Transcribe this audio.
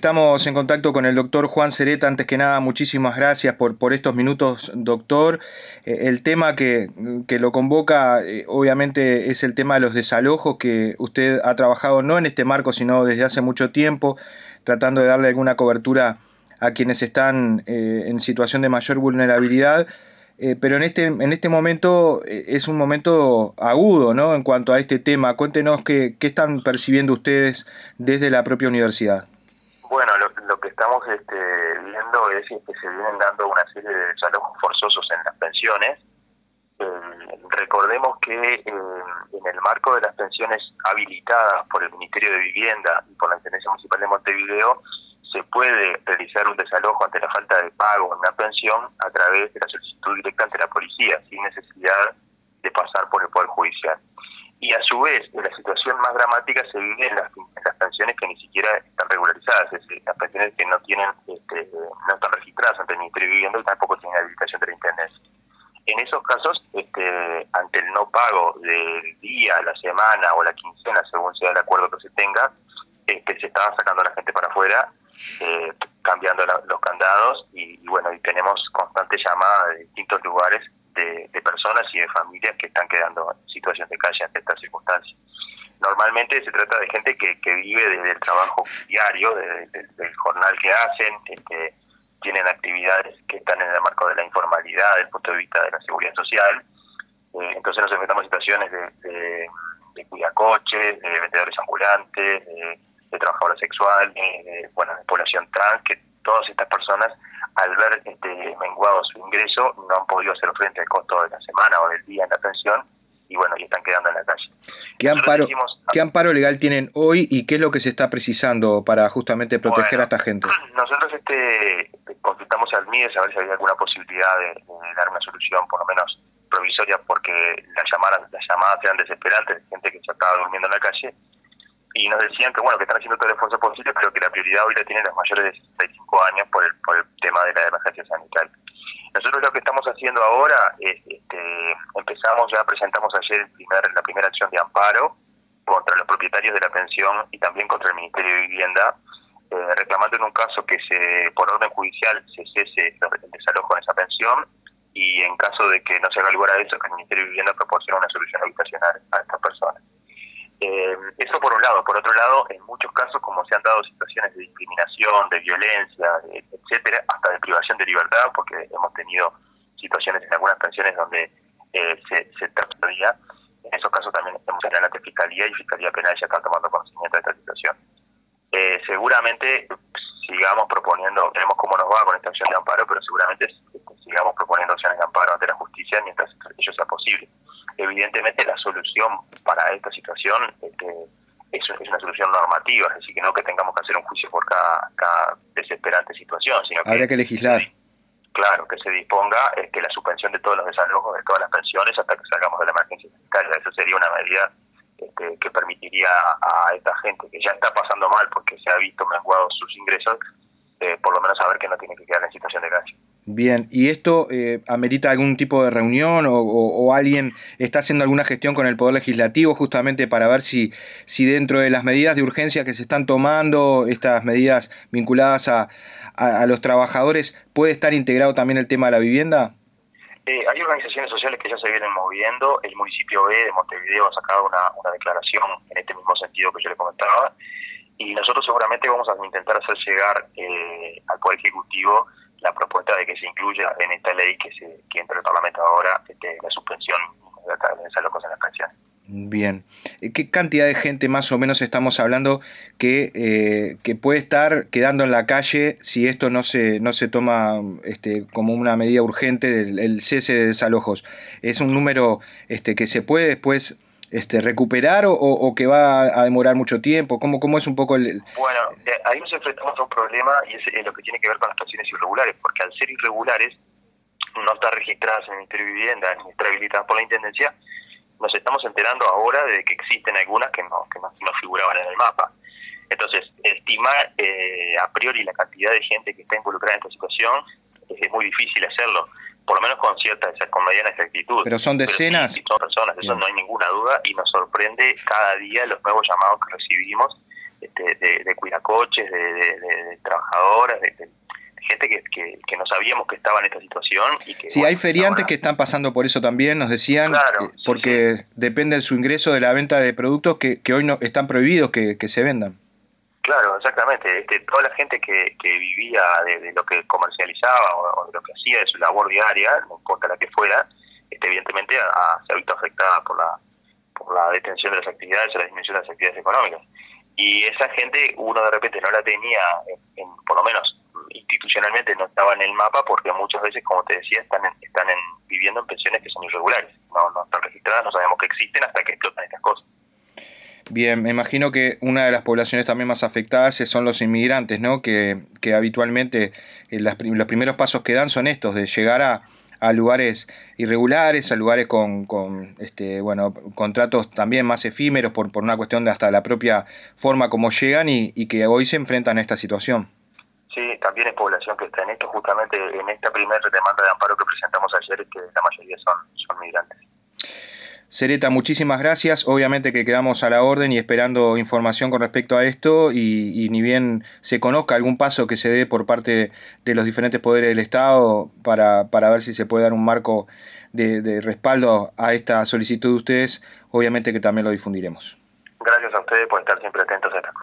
Estamos en contacto con el doctor Juan Sereta. Antes que nada, muchísimas gracias por estos minutos, doctor. El tema que lo convoca, obviamente, es el tema de los desalojos, que usted ha trabajado no en este marco, sino desde hace mucho tiempo, tratando de darle alguna cobertura a quienes están en situación de mayor vulnerabilidad. Pero en este momento es un momento agudo, ¿no? En cuanto a este tema, cuéntenos qué están percibiendo ustedes desde la propia universidad. Bueno, lo que estamos viendo es que se vienen dando una serie de desalojos forzosos en las pensiones. Recordemos que en el marco de las pensiones habilitadas por el Ministerio de Vivienda y por la Intendencia Municipal de Montevideo, se puede realizar un desalojo ante la falta de pago en una pensión a través de la solicitud directa ante la policía, sin necesidad de pasar por el Poder Judicial. Y a su vez, la situación más dramática se vive en las pensiones que ni siquiera están regularizadas, es decir, las pensiones que no tienen no están registradas ante el Ministerio de Vivienda y tampoco tienen habilitación de la Intendencia. En esos casos, ante el no pago del día, la semana o la quincena, según sea el acuerdo que se tenga, se estaba sacando a la gente para afuera, cambiando los candados y tenemos constantes llamadas de distintos lugares de personas y de familias que están quedando en situación de calle ante estas circunstancias. Normalmente se trata de gente que vive desde el trabajo diario, del jornal que hacen, tienen actividades que están en el marco de la informalidad, desde el punto de vista de la seguridad social. Entonces nos enfrentamos a situaciones de cuidacoches, de vendedores ambulantes, de trabajadores sexuales, de población trans, que todas estas personas, al ver menguado su ingreso, no han podido hacer frente al costo de la semana o del día en la pensión, y están quedando en la calle. ¿Qué amparo legal tienen hoy y qué es lo que se está precisando para justamente proteger a esta gente? Nosotros consultamos al MIDES a ver si había alguna posibilidad de dar una solución, por lo menos provisoria, porque las llamadas eran desesperantes, de gente que se estaba durmiendo en la calle, y nos decían que que están haciendo todo el esfuerzo posible, pero que la prioridad hoy la tienen los mayores de 65 años por el tema de la emergencia sanitaria. Nosotros lo que estamos haciendo ahora es, presentamos ayer la primera acción de amparo contra los propietarios de la pensión y también contra el Ministerio de Vivienda, reclamando en un caso que por orden judicial se cese el desalojo en esa pensión, y en caso de que no se haga lugar a eso, que el Ministerio de Vivienda proporcione una solución habitacional a estas personas. Eso por un lado. Por otro lado, en muchos casos, como se han dado situaciones de discriminación, de violencia, etcétera, hasta de privación de libertad, porque hemos tenido situaciones en algunas pensiones donde se trataría, en esos casos también estamos en la Fiscalía y Fiscalía Penal ya están tomando conocimiento de esta situación. Seguramente sigamos proponiendo, veremos cómo nos va con esta acción de amparo, pero seguramente sigamos proponiendo acciones de amparo ante la justicia mientras ello sea posible. Evidentemente la solución para esta situación es una solución normativa, es decir, que no que tengamos que hacer un juicio por cada desesperante situación, sino que habría que legislar. Claro, que se disponga la suspensión de todos los desalojos de todas las pensiones hasta que salgamos de la emergencia sanitaria. Eso sería una medida que permitiría a esta gente que ya está pasando mal porque se ha visto menguados sus ingresos, por lo menos saber que no tiene que quedar en situación de calle. Bien, ¿y esto amerita algún tipo de reunión o alguien está haciendo alguna gestión con el Poder Legislativo justamente para ver si dentro de las medidas de urgencia que se están tomando, estas medidas vinculadas a los trabajadores, puede estar integrado también el tema de la vivienda? Hay organizaciones sociales que ya se vienen moviendo. El municipio B de Montevideo ha sacado una declaración en este mismo sentido que yo le comentaba, y nosotros seguramente vamos a intentar hacer llegar al Poder Ejecutivo la propuesta de que se incluya en esta ley que entra al Parlamento ahora la suspensión de desalojos en las pensiones. Bien. ¿Qué cantidad de gente más o menos estamos hablando que puede estar quedando en la calle si esto no se toma como una medida urgente el cese de desalojos? ¿Es un número que se puede después recuperar o que va a demorar mucho tiempo? ¿Cómo es un poco el...? Bueno, ahí nos enfrentamos a un problema, y es lo que tiene que ver con las pensiones irregulares, porque al ser irregulares, no estar registradas en el Ministerio de Vivienda ni estar habilitadas por la Intendencia, nos estamos enterando ahora de que existen algunas que no figuraban en el mapa. Entonces, estimar a priori la cantidad de gente que está involucrada en esta situación es muy difícil hacerlo, por lo menos con mediana exactitud. ¿Pero son decenas? Sí, son personas, eso no hay ninguna duda, y nos sorprende cada día los nuevos llamados que recibimos de cuidacoches, de trabajadoras, de gente que no sabíamos que estaba en esta situación. Y que, Sí, bueno, hay feriantes ahora, que están pasando por eso también, nos decían, claro, porque sí. depende de su ingreso de la venta de productos que hoy no están prohibidos que se vendan. Claro, exactamente. Toda la gente que vivía de lo que comercializaba o de lo que hacía de su labor diaria, no importa la que fuera, evidentemente se ha visto afectada por la detención de las actividades o la disminución de las actividades económicas. Y esa gente uno de repente no la tenía, por lo menos institucionalmente no estaba en el mapa, porque muchas veces, como te decía, están viviendo en pensiones que son irregulares, no están registradas, no sabemos que existen hasta que explotan estas cosas. Bien, me imagino que una de las poblaciones también más afectadas son los inmigrantes, ¿no? Que habitualmente los primeros pasos que dan son estos, de llegar a lugares irregulares, a lugares con bueno, contratos también más efímeros por una cuestión de hasta la propia forma como llegan y que hoy se enfrentan a esta situación. Sí, también es población que está en esto, justamente en esta primera demanda de amparo que presentamos ayer, que la mayoría son migrantes. Sereta, muchísimas gracias. Obviamente que quedamos a la orden y esperando información con respecto a esto y ni bien se conozca algún paso que se dé por parte de los diferentes poderes del Estado para ver si se puede dar un marco de respaldo a esta solicitud de ustedes, obviamente que también lo difundiremos. Gracias a ustedes por estar siempre atentos a estas cosas.